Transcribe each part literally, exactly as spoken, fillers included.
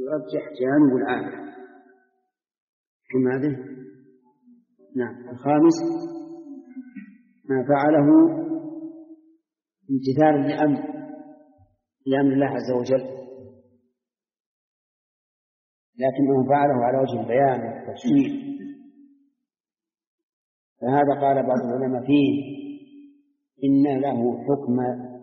يرجح جانب العام. كم هذا؟ نعم. الخامس ما فعله امتثال لأمر لأمر الله عز وجل، لكنه فعله على وجه البيان والتفصيل، فهذا قال بعض العلماء فيه إن له حكم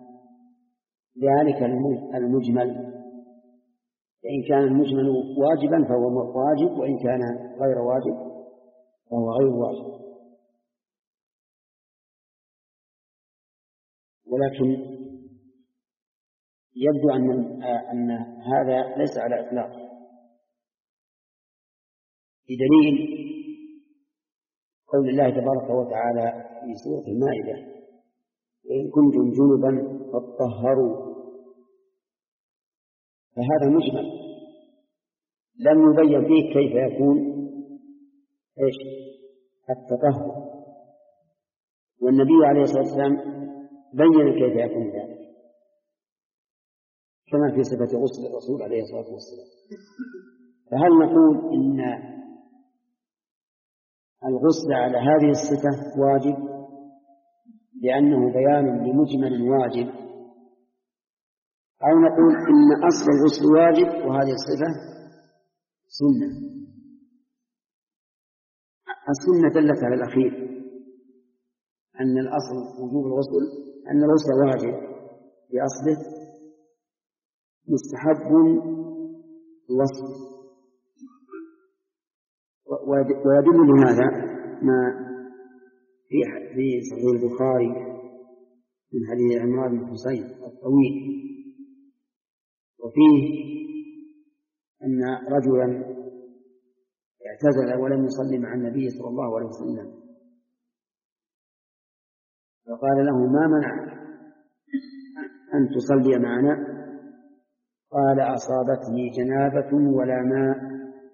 ذلك المجمل، فإن كان المجمل واجبا فهو واجب، وإن كان غير واجب فهو غير واجب. ولكن يبدو أن أن هذا ليس على إطلاق، بدليل قول الله تبارك وتعالى في سورة المائدة: وإن كنتم جنبا فاطهروا. فهذا مجمل لم يبين فيه كيف يكون إيش التطهر، والنبي عليه الصلاة والسلام بين كيف يكون ذلك كما في صفة غسل الرسول عليه الصلاة والسلام. فهل نقول إن الغسل على هذه الصفة واجب لأنه بيان لمجمل واجب، أو نقول إن أصل الغسل واجب وهذه الصفة سنة؟ السنة دلت على الأخير، أن الأصل وجوب الغسل، أن الغسل واجب بأصله مستحب الوصف. ويدل لهذا ما في صحيح البخاري من حديث عمران بن حسين الطويل، وفيه أن رجلا اعتزل ولم يصلي مع النبي صلى الله عليه وسلم، فقال له: ما منعك أن تصلي معنا؟ قال: أصابتني جنابة ولا ماء.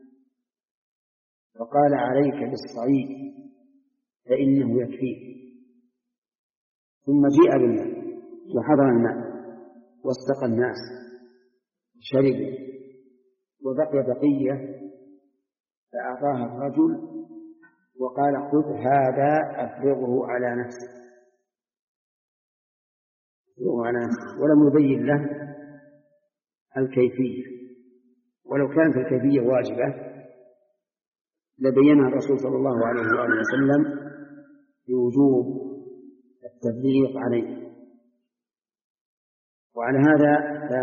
فقال: عليك بالصعيد فإنه يكفيك. ثم جيء بالماء وحضر الماء واستقى الناس شربوا، وبقي بقية فأعطاها الرجل وقال: خذ هذا أفرغه على نفسك، ولم يبين له الكيفية، ولو كانت الكيفية واجبة لبينها الرسول صلى الله عليه وآله وسلم بوجوب التفريق عليه. وعلى هذا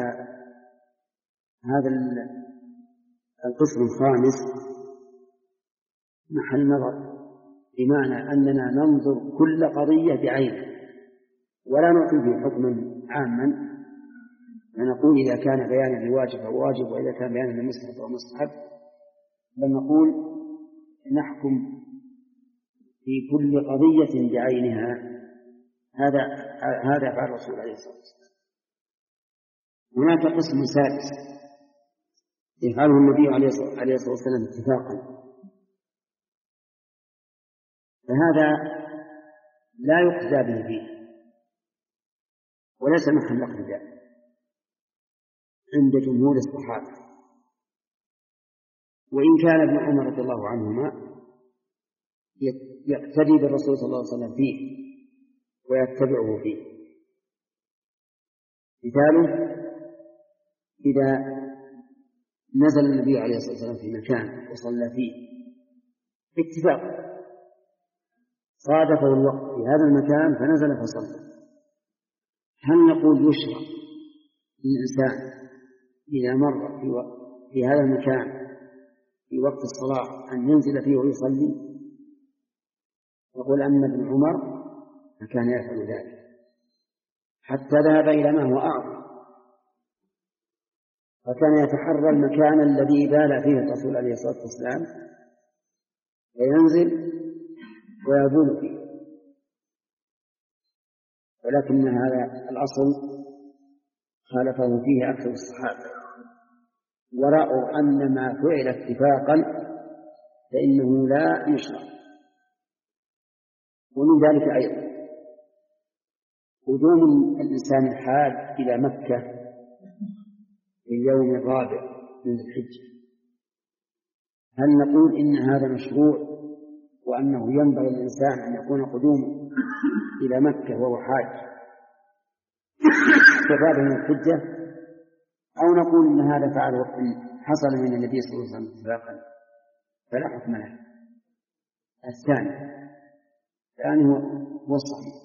هذا القسم الخامس محل نظر، بمعنى أننا ننظر كل قضية بعينها ولا نعطي فيه حكما عاما، فنقول إذا كان بيانا لواجب فهو واجب، وإذا كان بيانا لمستحب فهو مستحب، بل نقول نحكم في كل قضية بعينها. هذا هذا فعل الرسول عليه الصلاة والسلام. هناك قسم سادس يفعله النبي عليه الصلاة والسلام اتفاقا، فهذا لا يقتدى به فيه وليس محل اقتداء عند جمهور الصحابة، وإن كان ابن عمر رضي الله عنهما يقتدي بالرسول صلى الله عليه وسلم فيه ويتبعه فيه. مثاله: إذا نزل النبي عليه الصلاة والسلام في مكان وصلى فيه باتفاق، صادفه الوقت في هذا المكان فنزل فصلى، هل نقول يشرع للإنسان إذا مر في, في هذا المكان في وقت الصلاة أن ينزل فيه ويصلي؟ يقول أن ابن عمر كان يفعل ذلك حتى ذهب إلى ما هو أعظم، فكان يتحرى المكان الذي بال فيه الرسول عليه الصلاة والسلام وينزل ويبول فيه. ولكن هذا الأصل خالفه فيه أكثر الصحابة، ورأوا أن ما فعل اتفاقا فإنه لا يشرع. ومن ذلك أيضا قدوم الإنسان الحاج إلى مكة في اليوم الرابع من ذي الحجة، هل نقول إن هذا مشروع وأنه ينبغي للإنسان أن يكون قدومه إلى مكة وهو حاج استفاد من الحجة، أو نقول إن هذا فعله حصل من النبي صلى الله عليه وسلم اتفاقا فلا حكم له؟ الثاني الثاني هو الصحيح.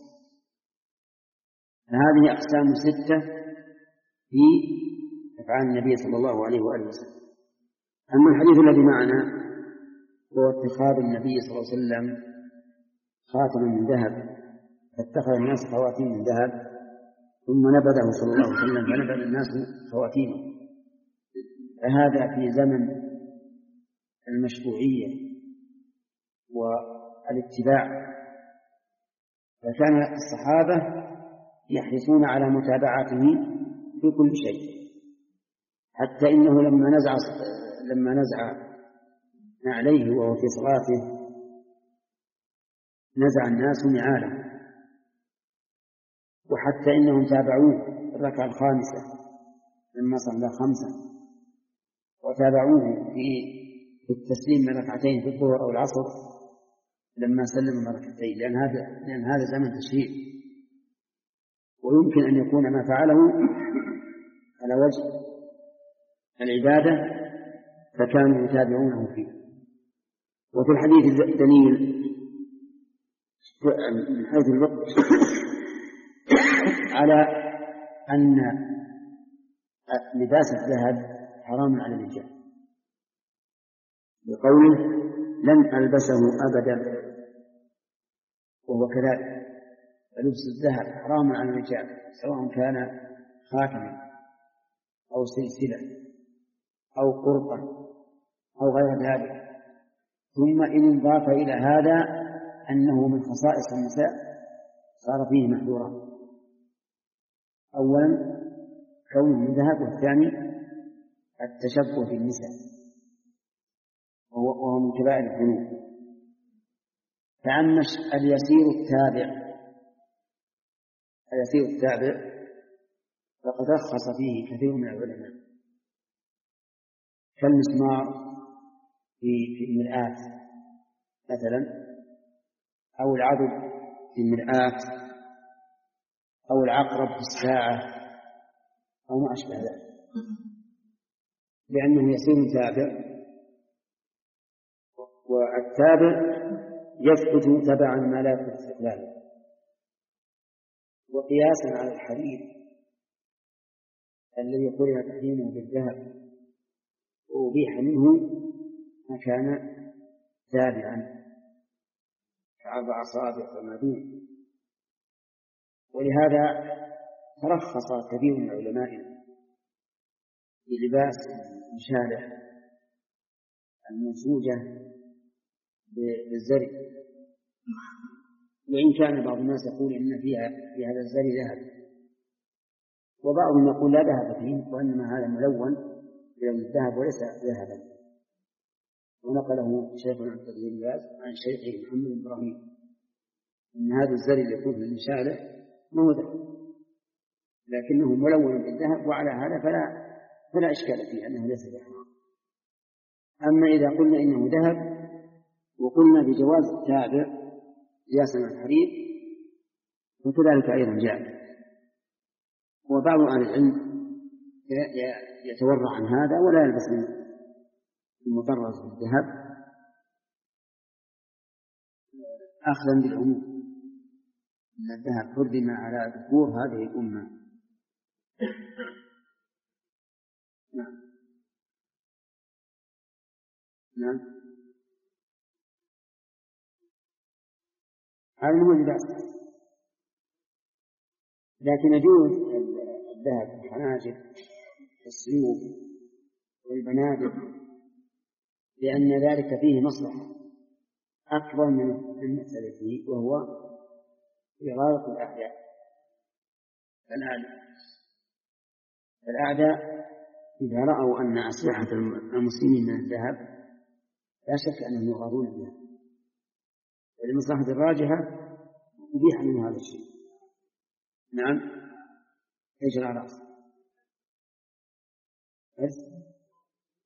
هذه أقسام ستة في أفعال النبي صلى الله عليه وآله وسلم. أما الحديث الذي معنا هو اتخاذ النبي صلى الله عليه وسلم خاتما من ذهب، فاتخذ الناس خواتيم من ذهب ثم نبذه صلى الله عليه وسلم فنبذ الناس خواتيمه، فهذا في زمن المشروعية والاتباع، فكان الصحابة يحرصون على متابعته في كل شيء، حتى إنه لما نزع لما نزع عليه وهو في صلاته نزع الناس نعاله، وحتى إنهم تابعوه الركعة الخامسة لما صلى خمسا، وتابعوه في التسليم من ركعتين في الظهر أو العصر لما سلم من ركعتين، لأن هذا لأن هذا زمن تشريع، ويمكن أن يكون ما فعله على وجه العبادة فكانوا يتابعونه فيه. وفي الحديث دليل من حيث الوقت على أن لباس الذهب حرام على الرجال، بقوله لن ألبسه أبدا، وهو كذلك، فلبس الذهب حرام على الرجال سواء كان خاتما أو سلسلة أو قرطا أو غير ذلك. ثم إن انضاف إلى هذا أنه من خصائص النساء صار فيه محذورا، أولا كونه من ذهب، والثاني التشبه بالنساء وهو من كبائر الذنوب. فأما اليسير التابع اليسير التابع فقد رخص فيه كثير من العلماء، كالمسمار في المرآة مثلا، أو العضد في المرآة، أو العقرب في الساعة، أو ما أشبه ذلك، لأنه يسير تابع، والتابع يثبت تبعا ما لا يثبت استقلالا. وقياسا على الحديث الذي قرن تحريمه بالذهب وأبيح منه ما كان تابعا كأربع أصابع وما دون. ولهذا ترخص كثير من علمائنا بلباس المشالح المنسوجة بالزرع، وإن كان بعض الناس يقول إن فيها في هذا الزرع ذهب، وبعضهم يقول لا ذهب فيه وإنما هذا ملون بلون الذهب وليس ذهبا. ونقله شيخ عبد العزيز عن شيخه محمد بن إبراهيم إن هذا الزرع اللي يكون في المشالح ما هو ذهب لكنه ملون بالذهب، وعلى هذا فلا فلا إشكال فيه أنه ليس بحرام. أما إذا قلنا إنه ذهب وقلنا بجواز التابع قياسا على الحرير فكذلك أيضا جاء. وبعض أهل العلم يتورع عن هذا ولا يلبس المطرز بالذهب أخذا بالعموم أن الذهب حرم على ذكور هذه الأمة. نعم نعم هذا هو اللباس، لكن يجوز الذهب في الحناجر في السيوف والبنادق لأن ذلك فيه مصلحة أكبر من المسألة فيه، وهو إغاظة الأعداء. الأعداء الأعداء إذا رأوا أن أسلحة المسلمين من الذهب لا شك أنهم يغاضون بها، ولمصلحة الراجحة أبيح من هذا الشيء. نعم ايش الأعراض؟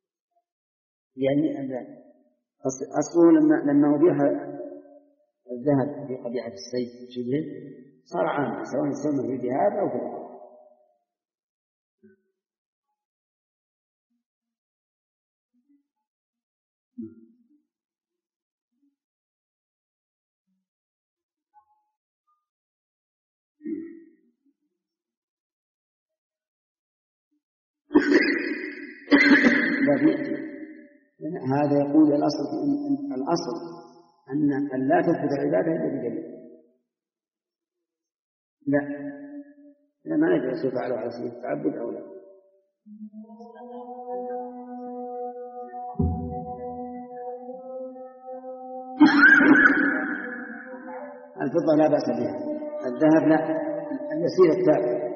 يعني أصله لما لما أبيح الذهب في قبيعة السيف شبه صار عاما سواء يسمى في الذهب أو في الأرض. هذا يقول الأصل أن الأصل أن لا تثبت العبادة إلا بدليل. لا لا ما ندري يفعل على سبيل التعبد أو لا. الفضة لا بأس بها، الذهب لا، اليسير التابع.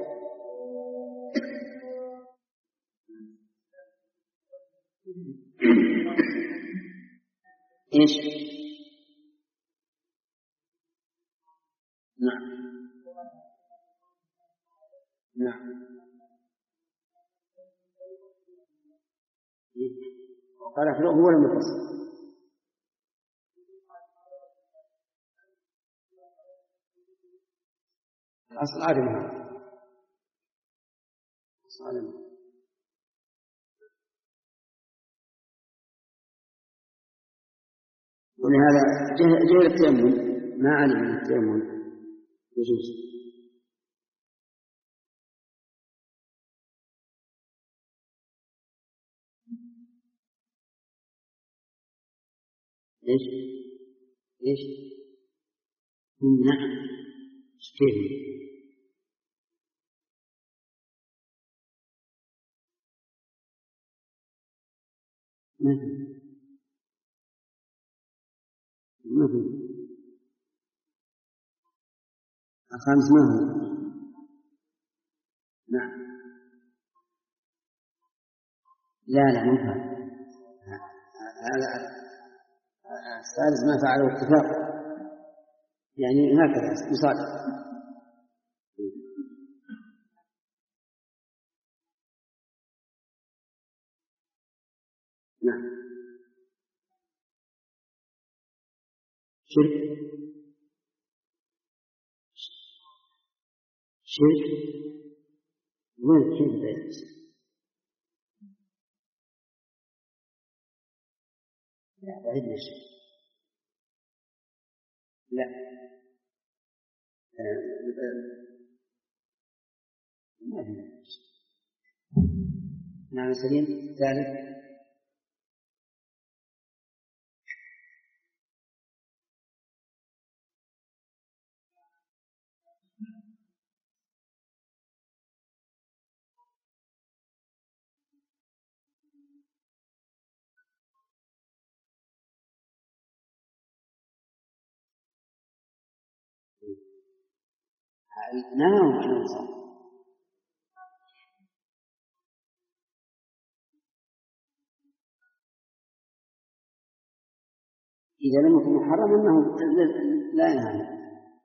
إيش؟ نعم نعم. قال أخلقه هو المفصل. الأصل عدم هذا. ولهذا جهل التيمم ما علم من التيمم يجوز. إيش إيش نعم كيف مثل مثل الخامس ما هو؟ نعم لا لا مو هذا الثالث ما فعله اتفاق يعني هكذا يصادق. نعم شرك شرك وين كيف ذلك؟ لا بعيد الشرك لا ما في. نعم سليم. ثالث نعم أنا صح. إذا لم يكن محرم أنه لا ينهى.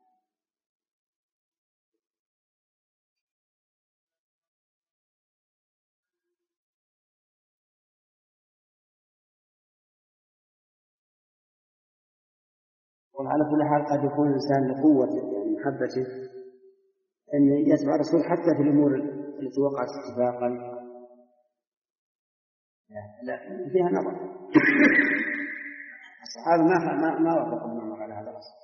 وعلى كل حال قد يكون الإنسان لقوة يعني محبته أن يتبع الرسول حتى في الأمور التي وقعت اتفاقا لا فيها نظر. الصحابة ما ما ما وافقوا النظر على هذا الأصل.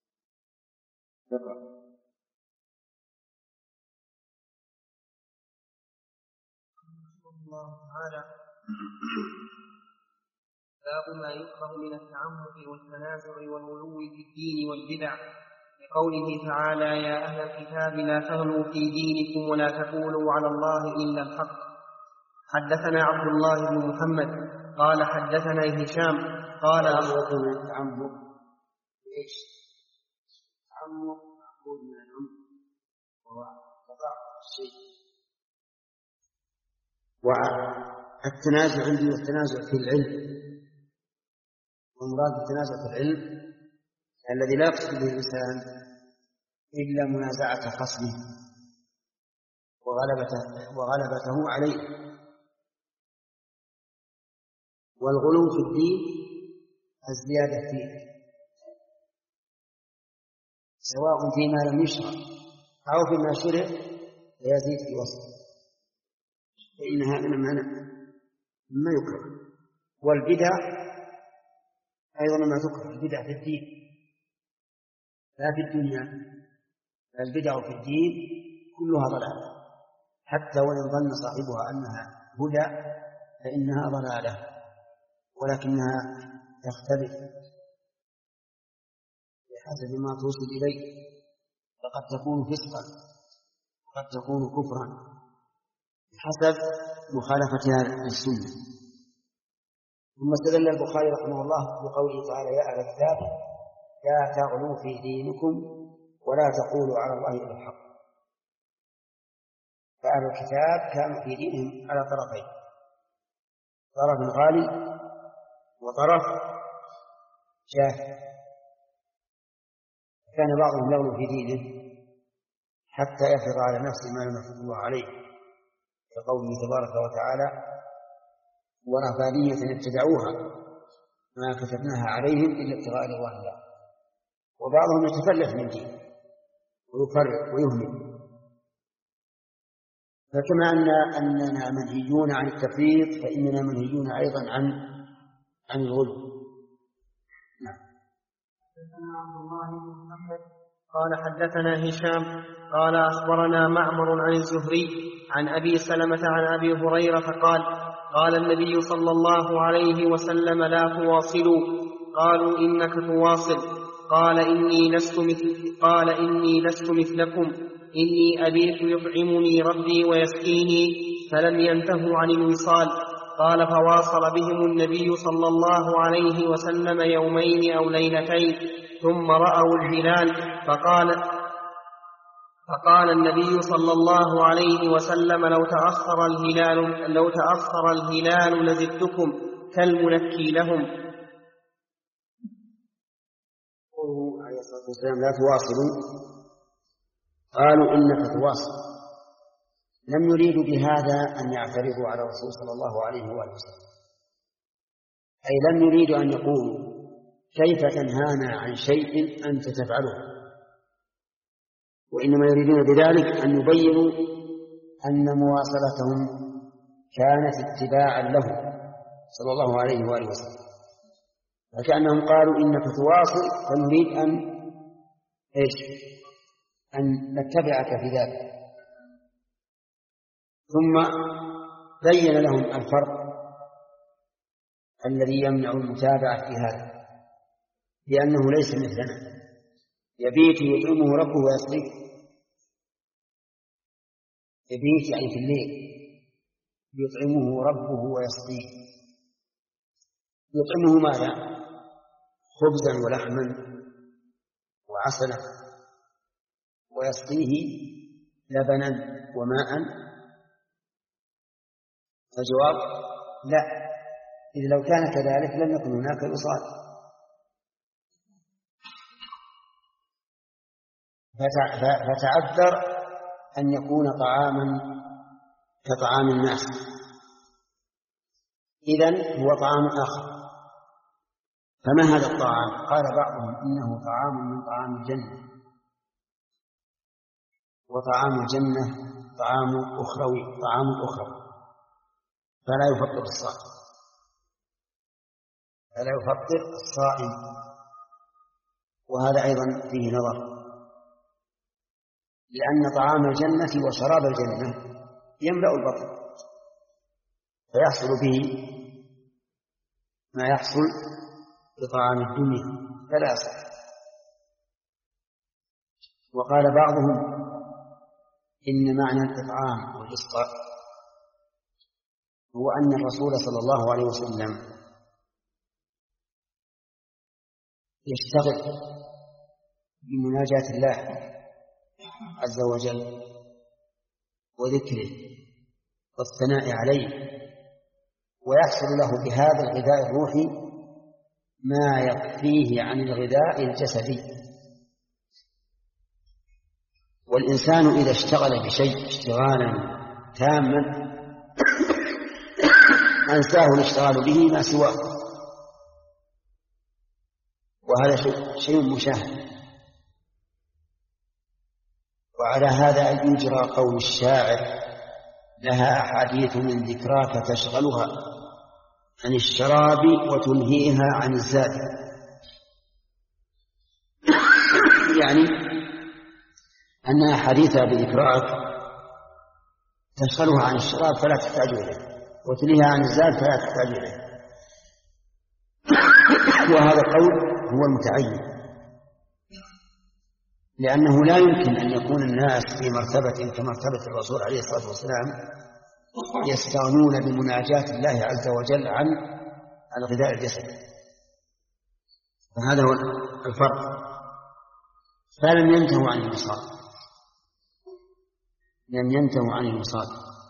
الله تعالى باب ما يكره من التعمق والتنازع والغلو في الدين والبدع لقوله تعالى يا أهل الكتاب لا تغلوا في دينكم ولا تقولوا على الله إلا الحق. حدثنا عبد الله بن محمد قال حدثنا هشام قال أخبرنا التعمق إيش؟ التعمق مأخوذ من العمق وهو وقع الشيء. والتنازع عندي والتنازع في العلم، ومراد التنازع في العلم الذي لا يقصد به الإنسان إلا منازعة خصمه وغلبته, وغلبته عليه، والغلو في الدين الزيادة فيه، سواء فيما لم يشرع أو فيما شرع فيزيد في وصفه، فإن هذا مما يكره. والبدع أيضا ما تكره، البدع في الدين لا في الدنيا، البدع في الدين كلها ضلالة، حتى وإن ظن صاحبها أنها هدى فإنها ضلالة، ولكنها تختلف بحسب ما توصل إليه، فقد تكون فسقا وقد تكون كفرا بحسب مخالفتها للسنة. ثم استدل البخاري رحمه الله بقوله تعالى: يا أهل الكتاب لا تغلوا في دينكم ولا تقولوا على الله إلا الحق. فأهل الكتاب كانوا في دينهم على طرفين، طرف غالي وطرف جاهل. كان بعضهم يغلو في دينه حتى يفرض على نفسه ما لم يفرض الله عليه، كقوله تبارك وتعالى: ورهبانية ابتدعوها ما كتبناها عليهم إلا ابتغاء رضوان الله. وبعضهم يتفلت من دين ويفرق ويهمل. فكما أن أننا منهيون عن التفريط فإننا منهيون أيضا عن عن الغلو. نعم. حدثنا عبد الله بن محمد قال حدثنا هشام قال أخبرنا معمر عن الزهري عن أبي سلمة عن أبي هريرة قال: قال النبي صلى الله عليه وسلم: لا تواصلوا. قالوا: إنك تواصل. قال: إني لست مثل قال إني لست مثلكم، إني أبيت يطعمني ربي ويسقيني، فلم ينتهوا عن الوصال. قال: فواصل بهم النبي صلى الله عليه وسلم يومين أو ليلتين، ثم رأوا الهلال فقال فقال النبي صلى الله عليه وسلم: لو تأخر الهلال لو تأخر الهلال لزدتكم كالمنكي لهم. قوله عليه الصلاة والسلام: لا تواصلوا. قالوا: إنك تواصل. لم يريدوا بهذا أن يعترضوا على الرسول صلى الله عليه وآله وسلم، أي لم يريدوا أن يقولوا: كيف تنهانا عن شيء أنت تفعله؟ وإنما يريدون بذلك أن يبينوا أن مواصلتهم كانت اتباعا له صلى الله عليه وآله وسلم. فكأنهم قالوا: إنك تواصل فنريد أن إيش؟ أن نتبعك في ذلك. ثم بين لهم الفرق الذي يمنع المتابعة في هذا، لأنه ليس مثلنا يبيت يطعمه ربه ويسقيه. يبيت يعني في الليل، يطعمه ربه ويسقيه. يطعمه ماذا؟ خبزا ولحما وعسلا، ويسقيه لبنا وماء. الجواب: لا، إذا لو كان كذلك لم يكن هناك وصال. فتعذر أن يكون طعاما كطعام الناس، إذن هو طعام آخر. فما هذا الطعام؟ قال بعضهم: إنه طعام من طعام الجنة، وطعام الجنة طعام أخروي طعام أخروي فلا يفطر الصائم فلا يفطر الصائم وهذا أيضا فيه نظر، لأن طعام الجنة وشراب الجنة يملأ البطن فيحصل به ما يحصل بطعام الدنيا فلا يصح. وقال بعضهم: إن معنى الإطعام والإسقاء هو أن الرسول صلى الله عليه وسلم يشتغل بمناجاة الله عز وجل وذكره والثناء عليه، ويحصل له بهذا الغذاء الروحي ما يكفيه عن الغذاء الجسدي. والإنسان إذا اشتغل بشيء اشتغالا تاما أنساه الاشتغال به ما سواه، وهذا شيء مشاهد. وعلى هذا يجرى قول الشاعر: لها أحاديث من ذكراك تشغلها عن الشراب وتنهيها عن الزاد. يعني أن أحاديثها بذكراك تشغلها عن الشراب فلا تحتاج إليه، وتنهيها عن الزاد فلا تحتاج إليه. وهذا القول هو المتعين، لأنه لا يمكن أن يكون الناس في مرتبة كمرتبة الرسول عليه الصلاة والسلام يستغنون بمناجاة الله عز وجل عن الغذاء الجسد، فهذا هو الفرق. فلم ينتهوا عن الوصال، لم ينتهوا عن الوصال.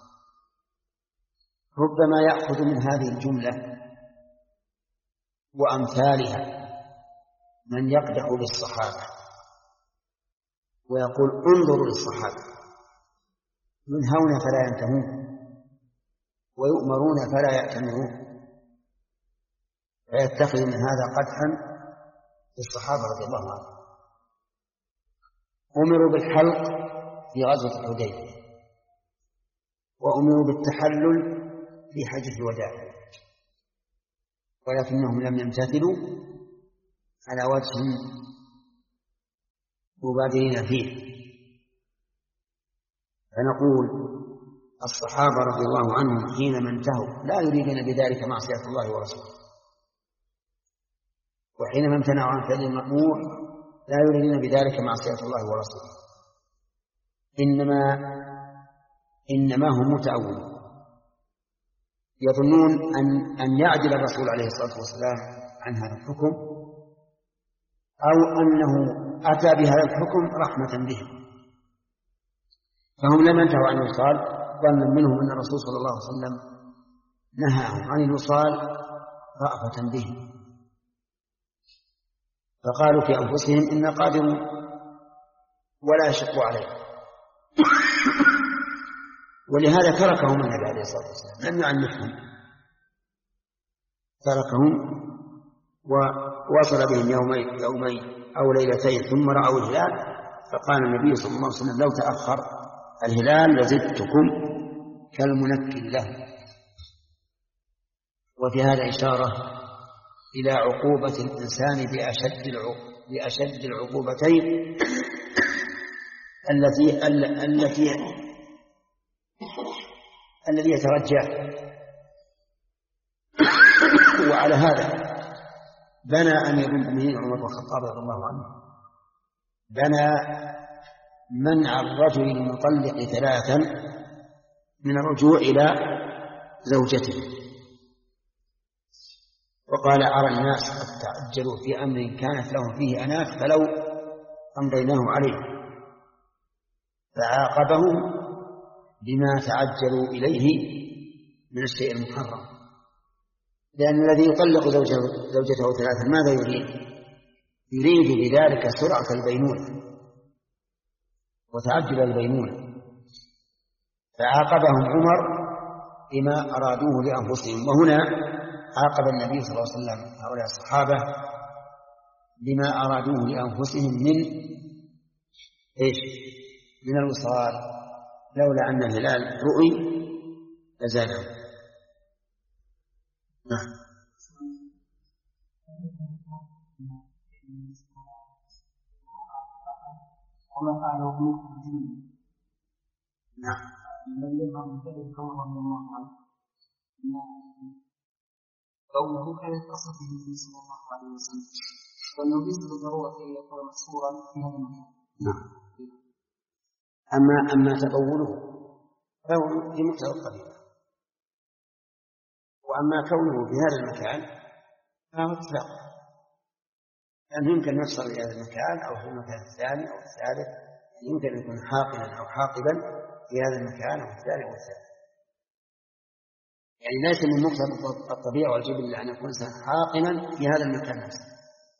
ربما يأخذ من هذه الجملة وأمثالها من يقدح بالصحابة ويقول: انظروا للصحابة، ينهون فلا ينتهون ويؤمرون فلا يأتمرون، فيتخذ من هذا قدحا بالصحابة رضي الله عنهم. أمروا بالحلق في غزوة الحديبية، وأمروا بالتحلل في حجة الوداع، ولكنهم لم يمتثلوا على وجه مبادرين فيه. فنقول الصحابة رضي الله عنهم حينما انتهوا لا يريدون بذلك معصية الله ورسوله، وحينما امتنعوا عن فعل المأمور لا يريدون بذلك معصية الله ورسوله، إنما إنما هم متأولون، يظنون أن أن يعدل الرسول عليه الصلاة والسلام عن هذا الحكم، أو أنه أتى بهذا الحكم رحمة بهم، فهم لم ينتهوا عن الوصال، ظنا منهم أن الرسول صلى الله عليه وسلم نهاهم عن الوصال رأفة بهم، فقالوا في أنفسهم: إنا قادرون ولا يشق عليه. ولهذا تركهم النبي عليه الصلاة والسلام، لم يعنفهم، تركهم ووصل بهم يومين يومين أو ليلتين ثم رأوا الهلال، فقال النبي صلى الله عليه وسلم: لو تأخر الهلال لزدتكم كالمنكل له. وفي هذا إشارة إلى عقوبة الإنسان بأشد بأشد العقوبتين التي التي الذي يترجاه. وعلى هذا بنى أمير المؤمنين عمر بن الخطاب رضي الله عنه بنى منع الرجل المطلق ثلاثا من الرجوع إلى زوجته، وقال: أرى الناس قد تعجلوا في أمر كانت لهم فيه أنات فلو أمضيناه عليه، فعاقبهم بما تعجلوا إليه من الشيء المحرم، لأن الذي يطلق زوجته, زوجته ثلاثا ماذا يريد؟ يريد بذلك سرعة البينونة وتعجل البينونة، فعاقبهم عمر بما أرادوه لأنفسهم. وهنا عاقب النبي صلى الله عليه وسلم هؤلاء الصحابة بما أرادوه لأنفسهم من إيش؟ من الوصال، لولا أن الهلال رؤي لزادهم. نعم. وما فعله ابن الدين. نعم. الذي يظهر من ذلك عمر رضي الله عنه قوله كانت قصة النبي صلى الله عليه وسلم، والنبي بالضرورة أن يكون محصورا في هذا المكان. نعم. أما أما تطوله فهو في مقتضى الطبيعة، وأما كونه في هذا المكان فهو إطلاق، يعني يمكن أن يحصل في هذا المكان أو في المكان الثاني أو الثالث، يمكن أن يكون حاقنا أو حاقبا في هذا المكان أو الثالث والثالث، يعني ليس من مقتضى الطبيعة والجبلة أن يكون إنسان حاقنا في هذا المكان نفسه.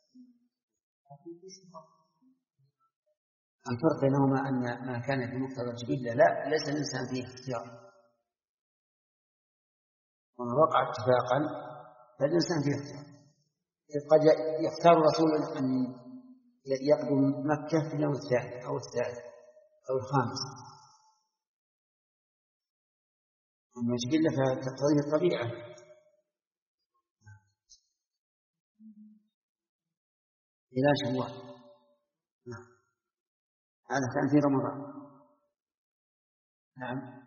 الفرق بينهما أن ما كان في مقتضى الجبلة لا ليس الإنسان فيه اختيار، وما وقع اتفاقا فالإنسان فيه اختيار. قد يختار الرسول أن يقدم مكة في اليوم الثاني أو الثالث أو الخامس، أما جبلة فتقتضيه الطبيعة. إلى شوال. نعم. هذا كان في رمضان. نعم.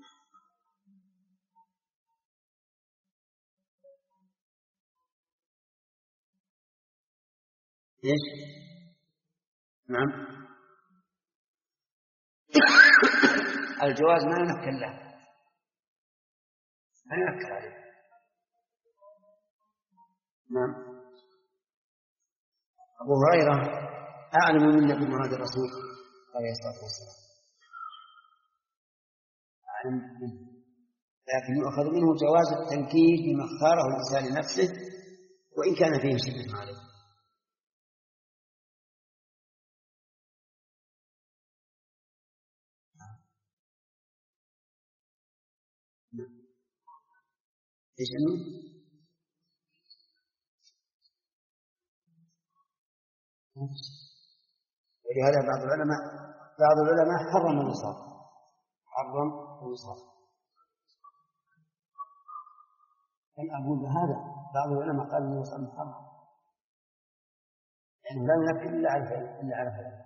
إيش؟ نعم. الجواز ما ينكر له، ما ينكر عليه. نعم. أبو هريرة أعلم منا بمراد الرسول عليه الصلاة والسلام، أعلم منه، لكن يؤخذ منه جواز التنكيل بما اختاره الإنسان لنفسه وإن كان فيه شدة عليه. إيش أنه؟ ولهذا بعض العلماء بعض العلماء حرم الوصال، حرم الوصال. أنا أقول هذا بعض العلماء قال إنه الوصال محرم، يعني لا ينكر إلا على فعل إلا على فعل.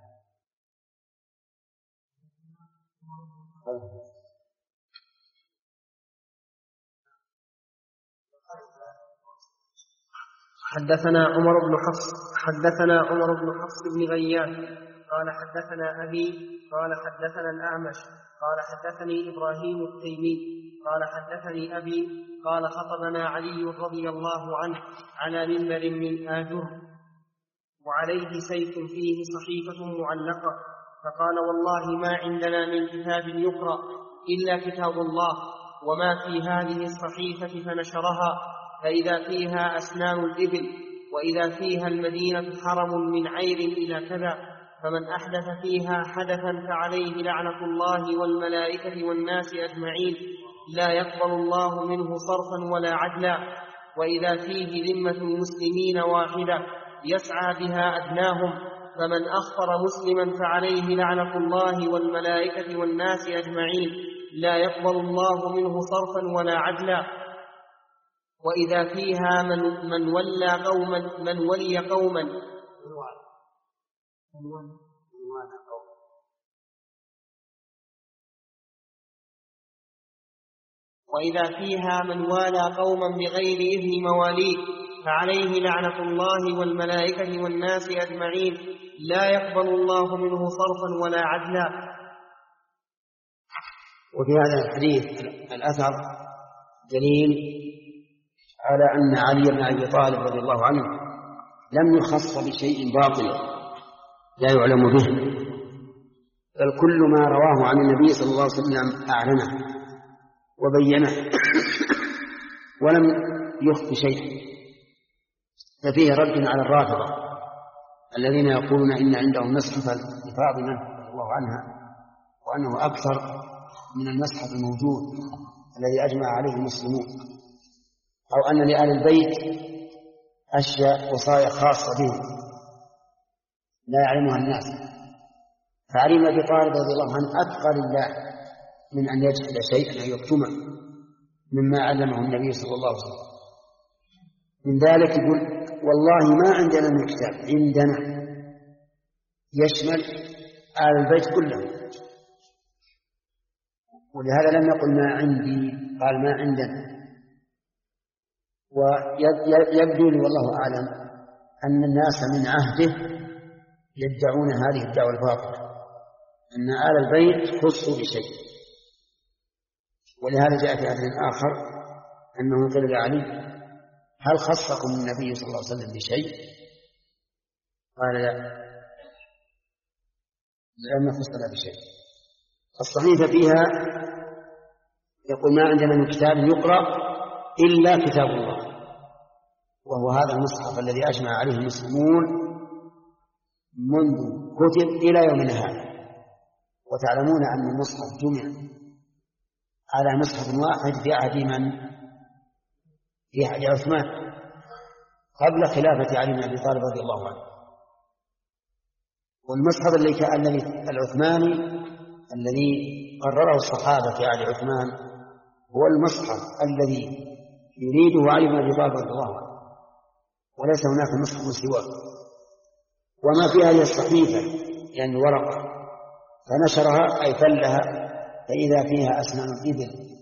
حدثنا عمر بن حفص حدثنا عمر بن حفص بن غياث قال حدثنا أبي قال حدثنا الأعمش قال حدثني إبراهيم التيمي قال حدثني أبي قال خطبنا علي رضي الله عنه على منبر من آجر وعليه سيف فيه صحيفة معلقة، فقال والله ما عندنا من كتاب يقرأ إلا كتاب الله وما في هذه الصحيفة، فنشرها فإذا فيها أسنان الإبل وإذا فيها المدينة حرم من عير إلى كذا، فمن أحدث فيها حدثا فعليه لعنة الله والملائكة والناس أجمعين لا يقبل الله منه صرفا ولا عدلا، وإذا فيه ذمة المسلمين واحدة يسعى بها أدناهم، فمن أخطر مسلما فعليه لعنة الله والملائكة والناس أجمعين لا يقبل الله منه صرفا ولا عدلا، وإذا فيها من, من ولى قوما من ولي قوما وإذا فيها من والى قوما بغير إذن مواليه فعليه لعنة الله والملائكة والناس أجمعين لا يقبل الله منه صرفا ولا عدلا. وفي هذا الحديث الأثر دليل على أن علي بن أبي طالب رضي الله عنه لم يخص بشيء باطل لا يعلم به، بل كل ما رواه عن النبي صلى الله عليه وسلم أعلنه وبينه ولم يخف شيء. ففيه رد على الرافضة الذين يقولون إن عندهم مصحف لفاطمة رضي الله عنها وأنه أكثر من المصحف الموجود الذي أجمع عليه المسلمون، أو أن لآل البيت أشياء وصايا خاصة بهم لا يعلمها الناس. فعلي بن أبي طالب رضي الله عنه أتقى لله من أن يجهل شيئا أو يكتمه مما علمه النبي صلى الله عليه وسلم. من ذلك يقول والله ما عندنا من كتاب، عندنا يشمل آل البيت كلهم، ولهذا لم يقل ما عندي، قال ما عندنا. ويبدو لي والله أعلم أن الناس من عهده يدعون هذه الدعوة الباطلة أن آل البيت خصوا بشيء، ولهذا جاء في حديث آخر أنه قيل لعلي هل خصكم النبي صلى الله عليه وسلم بشيء؟ قال لا، لم يخصنا بشيء. الصحيفة فيها يقول ما عندنا من كتاب يقرأ إلا كتاب الله، وهو هذا المصحف الذي أجمع عليه المسلمون منذ كتب إلى يومنا هذا. وتعلمون أن المصحف جمع على مصحف واحد في عهد من؟ في عهد عثمان قبل خلافة علي بن أبي طالب رضي الله عنه. والمصحف الذي العثماني الذي قرره الصحابة في عهد عثمان هو المصحف الذي يريده علي بن أبي طالب رضي الله عنه، وليس هناك مصحف سواه. وما فيها هي الصحيفة يعني ورقة، فنشرها أي فلها، فإذا فيها أسنان الإبل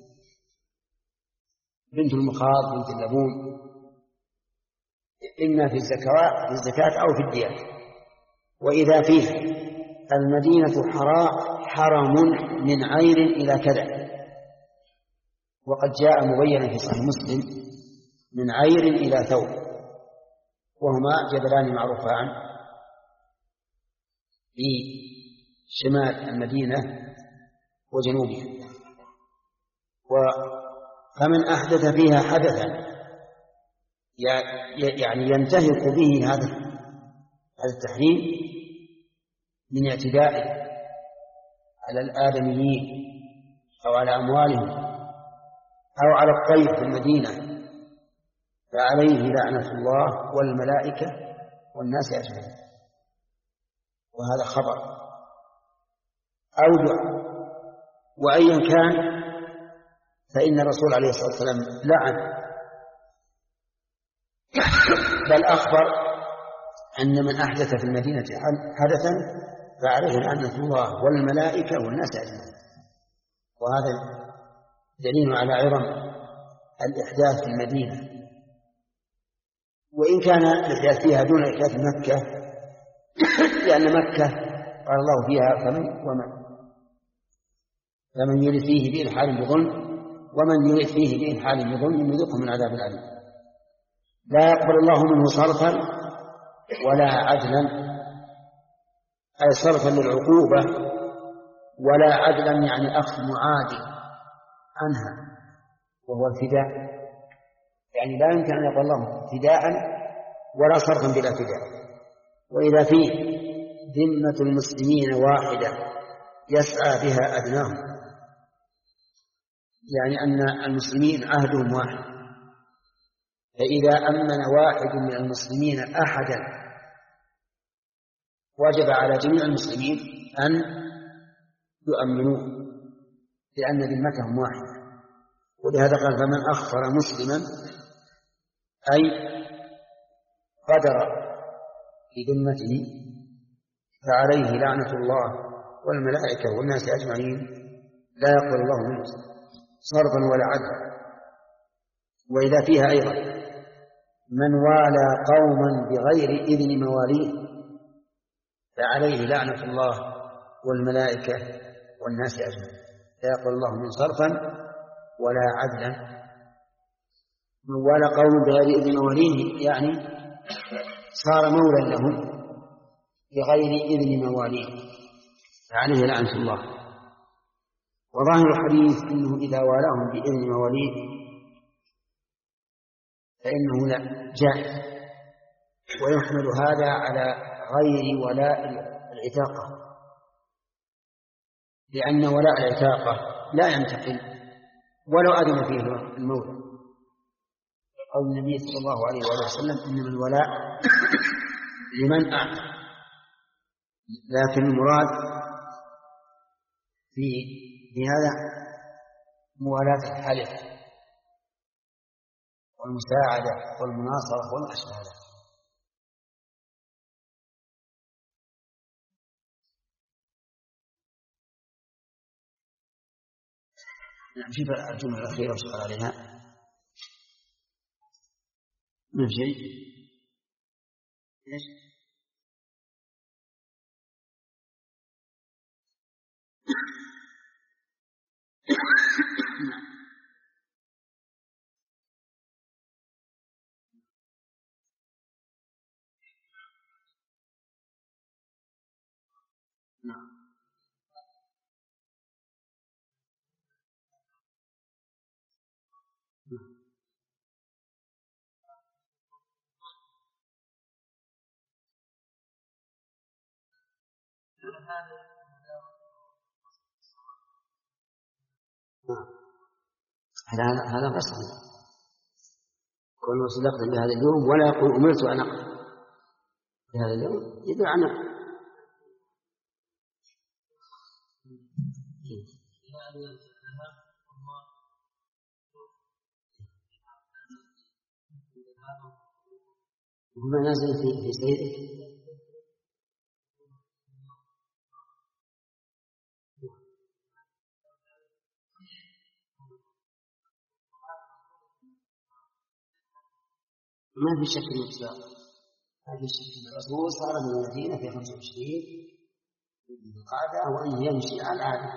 بنت المخاض بنت اللبون، إما في الزكاة في الزكاة أو في الديات. وإذا فيها المدينة حرم من عير إلى كذا، وقد جاء مبينا في صحيح مسلم من عير إلى ثور، وهما جبلان معروفان في شمال المدينة وجنوبها. فمن أحدث فيها حدثا يعني ينتهك به هذا التحريم من اعتداء على الآدميين أو على أموالهم أو على الطير في المدينة، فعليه لعنة الله والملائكة والناس أجمعين. وهذا خبر أو دعاء، وأيا كان فإن الرسول عليه الصلاة والسلام لعن، بل أخبر أن من أحدث في المدينة حدثا فعليه لعنة الله والملائكة والناس أجمعين. وهذا دليل على عظم الإحداث في المدينة، وإن كان الإحداث فيها دون إحداث مكة، لأن مكة قال الله فيها فمن ومن فمن يرد فيه بإلحاد بظلم ومن يرد فيه بإلحاد بظلم يذقه من عذاب أليم. لا يقبل الله منه صرفا ولا عدلا، أي صرفا للعقوبة، ولا عدلا يعني أخذ معادل عنها وهو الفداء، يعني لا يمكن أن يقول الله فداء ولا صرفا بلا فداء. وإذا فيه ذمة المسلمين واحدة يسعى بها أدناهم، يعني أن المسلمين عهدهم واحد، فإذا أمن واحد من المسلمين أحدا وجب على جميع المسلمين أن يؤمنوه، لأن ذمتهم واحدة. ولهذا قال فمن أخفر مسلما أي قدر في ذمته فعليه لعنة الله والملائكة والناس أجمعين، لا يقبل الله منه صرفا ولا عدلا. وإذا فيها أيضا من والى قوما بغير إذن مواليه فعليه لعنة الله والملائكة والناس أجمعين، لا يقبل الله منه صرفا ولا عدلا. من والى قوم بغير إذن مواليه يعني صار مولا لهم بغير إذن مواليه فعليه لعنة الله. وظاهر الحديث أنه إذا والاهم بإذن مواليه فإنه لا جائز، ويحمل هذا على غير ولاء العتاقة، لأن ولاء العتاقة لا ينتقل ولو أذن فيه المولى. قول النبي صلى الله عليه وسلم إنما الولاء لمن أعتق، لكن المراد في في هذا موالاة الحلف والمساعدة والمناصرة وما أشبه ذلك. نعم. في الجملة الأخيرة وسؤال عليها ما في شيء. إيش؟ نعم. هذا هذا غصب. كونه صدقت بهذا اليوم ولا يقول أمرت أن أقتل بهذا اليوم يدل عن هما نازل في في سيدك ما في شك من الإسلام ما في شك من الرسول صار من المدينة في خمسة وعشرين ذي القعدة وأنه يمشي على العادة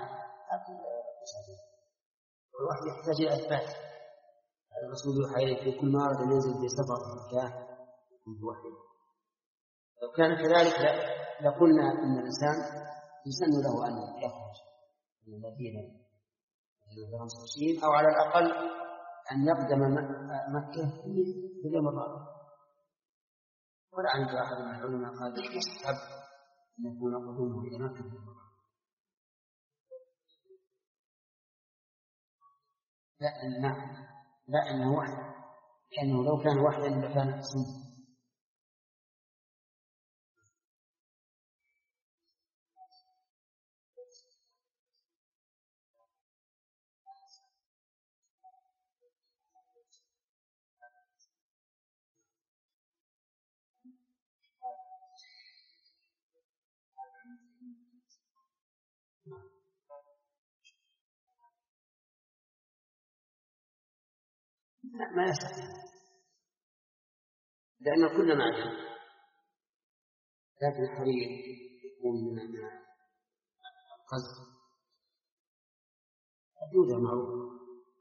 والوحي يحتاج إلى إثبات. الرسول يوحى إليه في كل ما أراد أن ينزل في سفر في مكان يكون في وحي. لو كان كذلك لقلنا إن الإنسان يسن له أن يخرج من المدينة في خمسة وعشرين أو على الأقل أن يقدم مكة في اليوم الرابع. ولا عند أحد من العلماء قال يستحب أن يكون قدومه إلى مكة في اليوم الرابع. لا نعم لا أنه وحي لأنه لو كان وحيا لكان سنة. لا ما يصح لأن كل معدن لكن الحرير يكون من القصد حدوده معروفة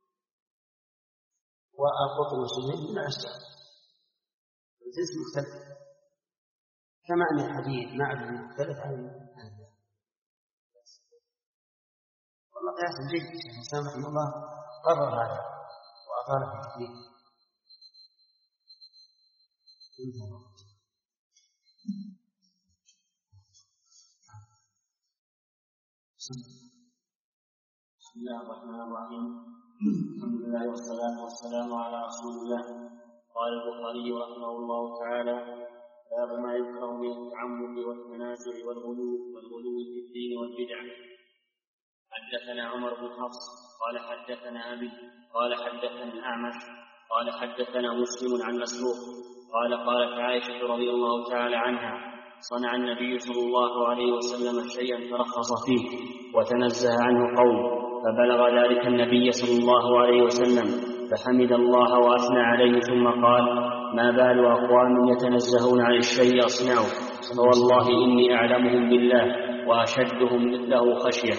والقطن والشمال من الأشجار الجنس مختلف كما أن الحديد معدن مختلف عن هذا. والله قياس جيد الشيخ سامح الله قرر هذا وأطال في التكليف. بسم الله الرحمن الرحيم. الحمد لله والصلاة والسلام على رسول الله. قال البخاري رحمه الله تعالى: باب ما يكره من التعمد والتنازع والغلو والغلو في الدين والبدع. حدثنا عمر بن حفص قال حدثنا أبي قال حدثنا الأعمش قال حدثنا مسلم عن مسروق قال قالت عائشة رضي الله تعالى عنها: صنع النبي صلى الله عليه وسلم شيئا ترخص فيه وتنزه عنه قوم، فبلغ ذلك النبي صلى الله عليه وسلم فحمد الله وأثنى عليه ثم قال: ما بال أقوام يتنزهون عن الشيء أصنعوا، فوالله إني أعلمهم بالله وأشدهم له خشية.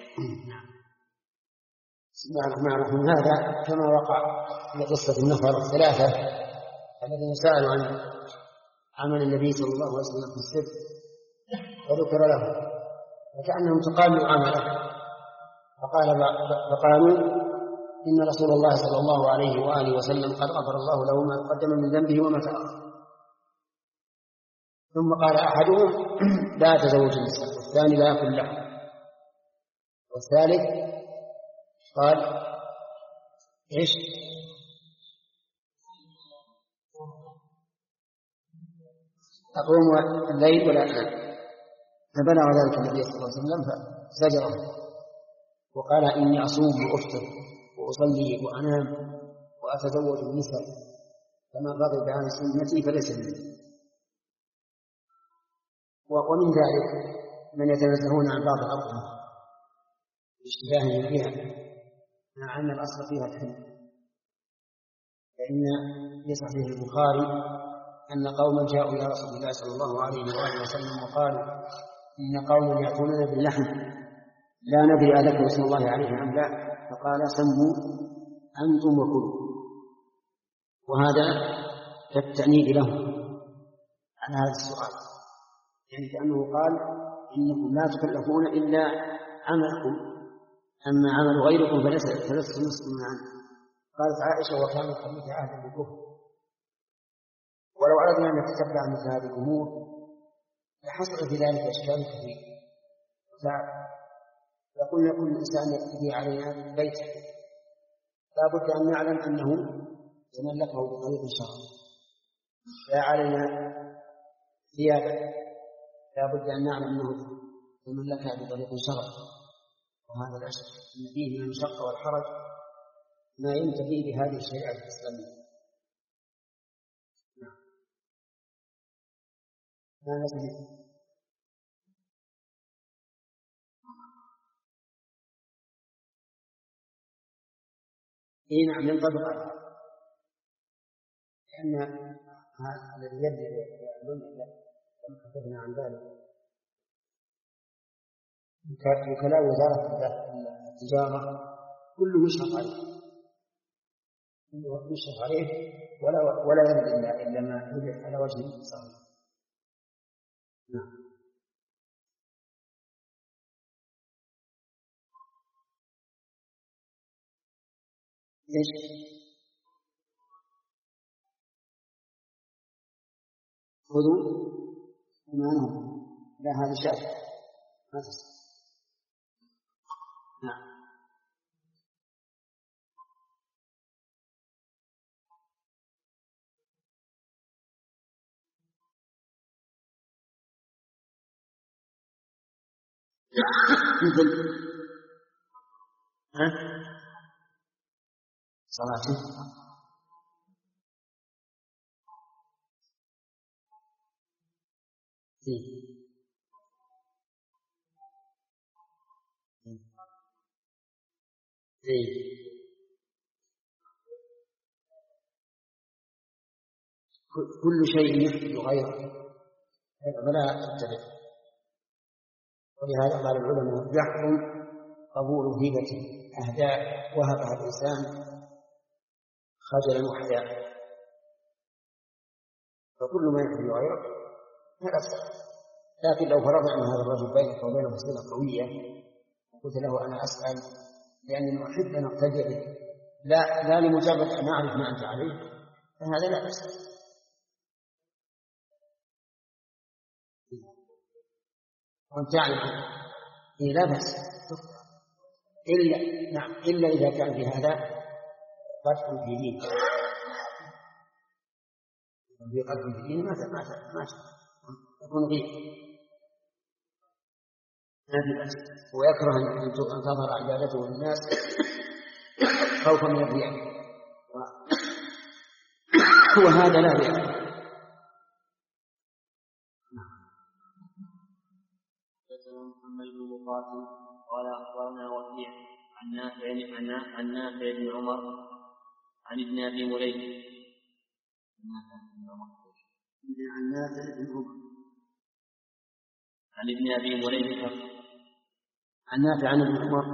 بسم الله الرحمن الرحيم. هذا كما وقع في قصة النفر الثلاثة الذين سألوا عن عمل النبي صلى الله عليه وسلم في السر وذكر له وكأنهم تقالوا عمله فقال فقالوا إن رسول الله صلى الله عليه وآله وسلم قد غفر الله له ما قدم من ذنبه وما تأخر. ثم قال أحدهم: لا تزوج النساء، والثاني: لا يأكل لحم، والثالث قال إيش؟ أقوم الليل ولا أنام. فبلغ ذلك النبي صلى الله عليه وسلم فزجره وقال: إني أصوم وأفطر وأصلي وأنام وأتزوج النساء، فمن رغب عن سنتي فليس مني. ومن ذلك من يتنزهون عن بعض الأطعمة باشتباههم فيها مع أن الأصل فيها الحل. فإن في صحيح البخاري أن قوما جاءوا إلى رسول الله صلى الله عليه وآله وسلم وقالوا: إن قوما يأكلون باللحم لا ندري أذكر اسم الله عليه أم لا، فقال: سموا أنتم وكلوا. وهذا كالتأنيب لهم عن هذا السؤال، يعني كأنه قال: إنكم لا تكلفون إلا عملكم، أما عمل غيركم فلستم مسلمون عنه. قالت عائشة: وكان الحديث عهدا بالكفر. ولو أردنا أن نتتبع مثل هذه الأمور لحصل في ذلك أشكال كثيرة. فقلنا كل إنسان يأتي علينا بيته لا بد أن نعلم أنه تملكه بطريق شرعي، لا علينا ثيابه لا بد أن نعلم أنه تملكها بطريق شرعي، وهذا لا شك أن فيه من المشقة والحرج ما ينتفي بهذه الشريعة الإسلامية. نعم. ما نسمع. إيه نعم ينطبق على لأن هذا الذي يبدأ يعلم كما حدثنا عن ذلك وكلاء وزارة التجارة كله يشرف عليه كله يشرف عليه ولا ولا يرد إلا إلا ما يدل على وجه الصحيح. نعم. إيش؟ خذوا إيمانهم لا هذا شاف ما تسمع. نعم. مثل ها صلاة إيه. إيه. كل شيء يحدث غيره فلا تتبع، ولهذا قال العلماء يحرم قبول هبة أهداء وهبها الإنسان خجلا وحياء، فكل ما يحدث غيره هذا صحيح. لكن لو فرضنا أن هذا الرجل بينك وبينه صلة قوية قلت له أنا أسأل لأنني أحب أن أقتدي بك لا لا لمجرد أن أعرف ما أنت عليه فهذا لا بأس. وأنت تعلم إيه لا بأس إلا نعم إلا إذا كان في هذا قدح في دين في قدح في دين ما ما ما يكون غير ما في بأس، ويكره أن تظهر عبادته للناس خوفا من الرياء وهذا لا بأس. محمد بن مقاتل قال أخبرنا وكيع عن نافع عن نافع بن عمر عن ابن أبي مليكة عن نافع بن عمر عن ابن أبي مليكة عن نافع عن ابن عمر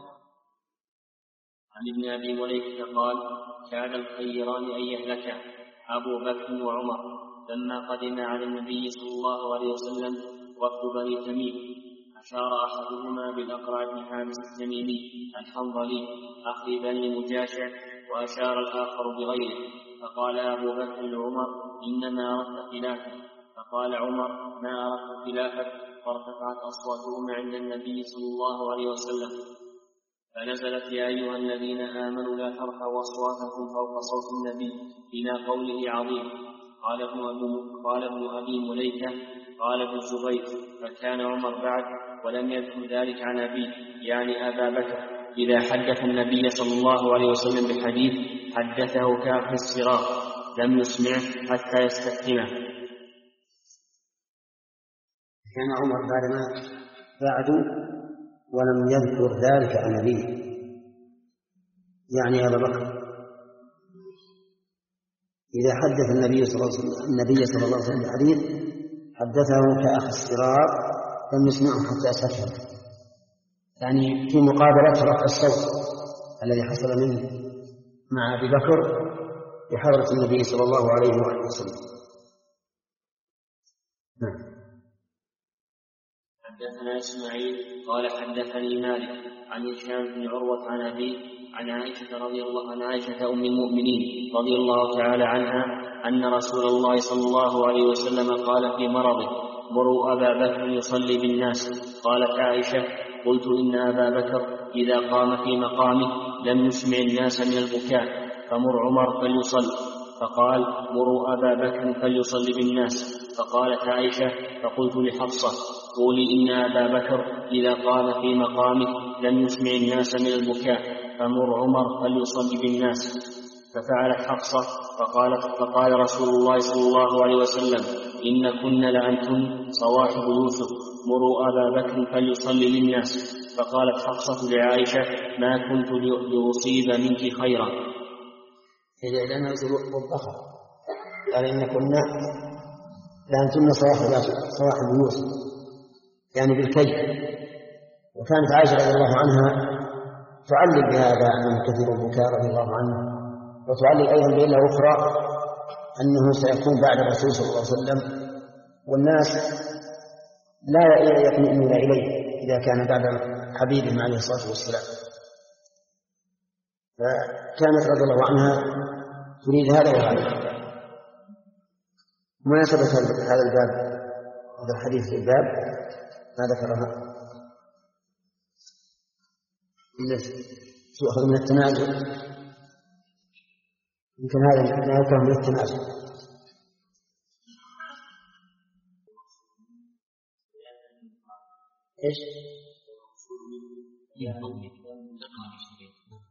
عن ابن أبي مليكة قال كان الخيران أن يهلكا أبو بكر وعمر لما قدم على النبي صلى الله عليه وسلم وفد بني تميم، أشار أحدهما بالأقرع بن حابس التميمي الحنظلي أخي بني مجاشع، وأشار الآخر بغيره، فقال أبو بكر لعمر إنما أردت خلافك، فقال عمر ما أردت خلافك، فارتفعت أصواتهما عند النبي صلى الله عليه وسلم، فنزلت يا أيها الذين آمنوا لا ترفعوا أصواتكم فوق صوت النبي إلى قوله عظيم. قال ابن أبي, قال ابن أبي مليكة قال ابن الزبير فكان عمر بعد ولم يذكر ذلك عن أبيه يعني أبا بكر إذا حدث النبي صلى الله عليه وسلم بحديث حدثه كأخ الصراط لم يسمعه حتى يستفهمه. كان عمر بعد ما بعد ولم يذكر ذلك عن أبيه يعني أبا بكر إذا حدث النبي صلى الله عليه وسلم النبي صلى الله عليه وسلم بحديث حدثه كأخ الصراط لم يسمعه حتى يستفهم، يعني في مقابلة رفع الصوت الذي حصل منه مع أبي بكر بحضرة النبي صلى الله عليه وسلم. نعم. حدثنا إسماعيل قال حدثني مالك عن هشام بن عروة عن أبيه عن عائشة رضي الله عن عائشة أم المؤمنين رضي الله تعالى عنها أن رسول الله صلى الله عليه وسلم قال في مرضه مروا أبا بكر يصلي بالناس. قالت عائشة قلت إن أبا بكر إذا قام في مقامه لم يسمع الناس من البكاء، فمر عمر فليصل. فقال مروا أبا بكر فليصلي بالناس. فقالت عائشة فقلت لحفصة قولي إن أبا بكر إذا قام في مقامه لم يسمع الناس من البكاء، فمر عمر فليصلي بالناس. ففعلت حفصة فقالت فقال رسول الله صلى الله عليه وسلم إن كن لأنتن صواحب يوسف، مروا أبا بكر فليصلي للناس. فقالت حفصة لعائشة ما كنت لأصيب منك خيرا. إذا لنا وضحها قال إن كنا لأنتن صواحب صواحب يوسف يعني بالكي. وكانت عائشة رضي الله عنها تعلل بهذا من كثير البكاء رضي الله عنه، وتعلل أيضا بإلا أخرى أنه سيكون بعد الرسول صلى الله عليه وسلم والناس لا يطمئنون إليه إذا كان بعد حبيبهم عليه الصلاة والسلام. فكانت رضي الله عنها تريد هذا وهذا. مناسبة هذا الباب هذا الحديث في الباب ما ذكرها تؤخذ من التنازل، يمكن هذا ما يكون من التنازل. ايش؟